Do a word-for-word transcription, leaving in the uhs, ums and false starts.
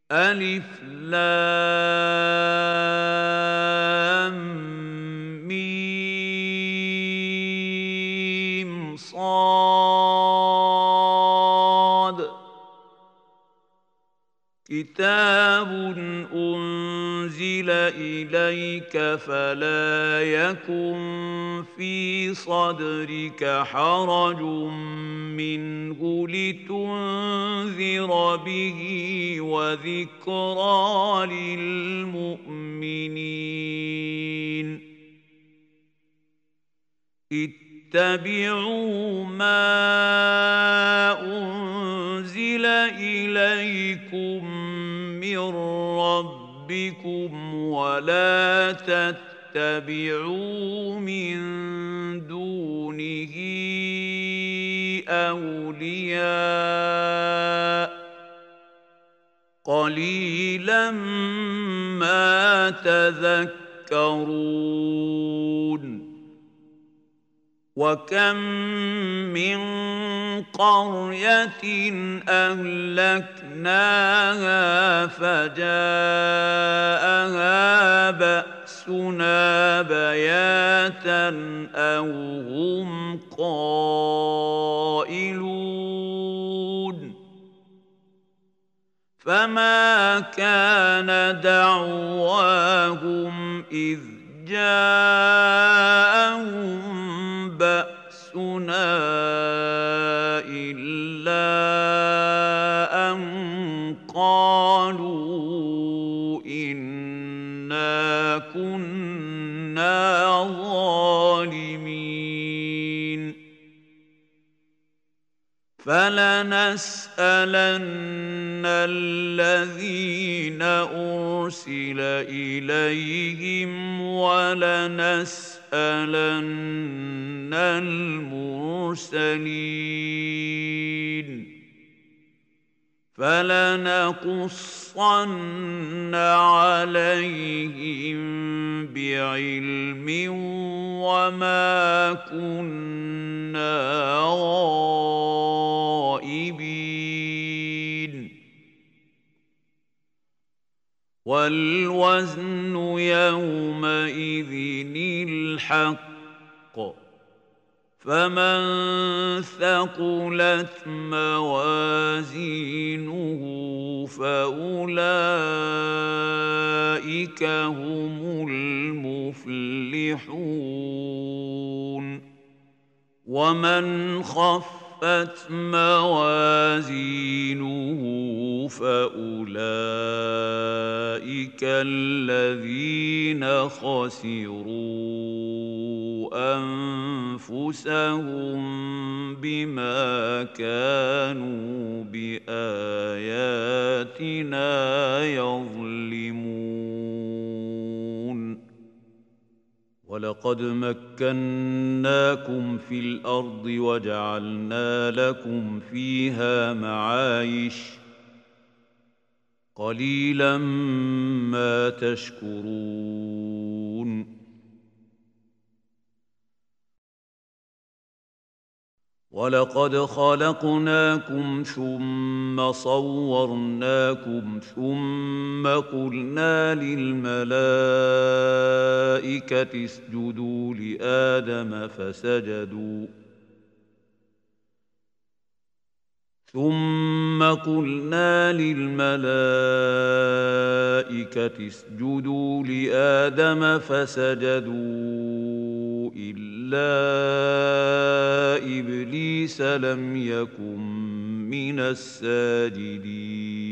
ألف لام ميم صاد كتاب أنزل إليك فلا يكن في صدرك حرج منه لتنذر به وذكرى للمؤمنين اتبعوا ما أنزل إليكم من ربكم ولا تتبعوا من دونه أولياء قليلا ما تذكرون وكم من قرية أهلكناها فجاءها بأسنا بياتا أو هم قائلون فما كان دعواهم إذ جاءهم بأسنا إلا أن قالوا إنا كنا ظالمين فلنسألن الذين أرسل إليهم ولنسألن المرسلين فلنقصن عليهم بعلم وما كنا غائبين والوزن يومئذ الحق فمن ثقلت موازينه فأولئك هم المفلحون ومن خفت موازينه فأولئك الذين خسروا أنفسهم بما كانوا بآياتنا يظلمون ولقد مكناكم في الأرض وجعلنا لكم فيها معايش قليلا ما تشكرون ولقد خلقناكم ثم صورناكم ثم قلنا للملائكة اسجدوا لآدم فسجدوا ثم قلنا للملائكة اسجدوا لآدم فسجدوا إلا إبليس لم يكن من الساجدين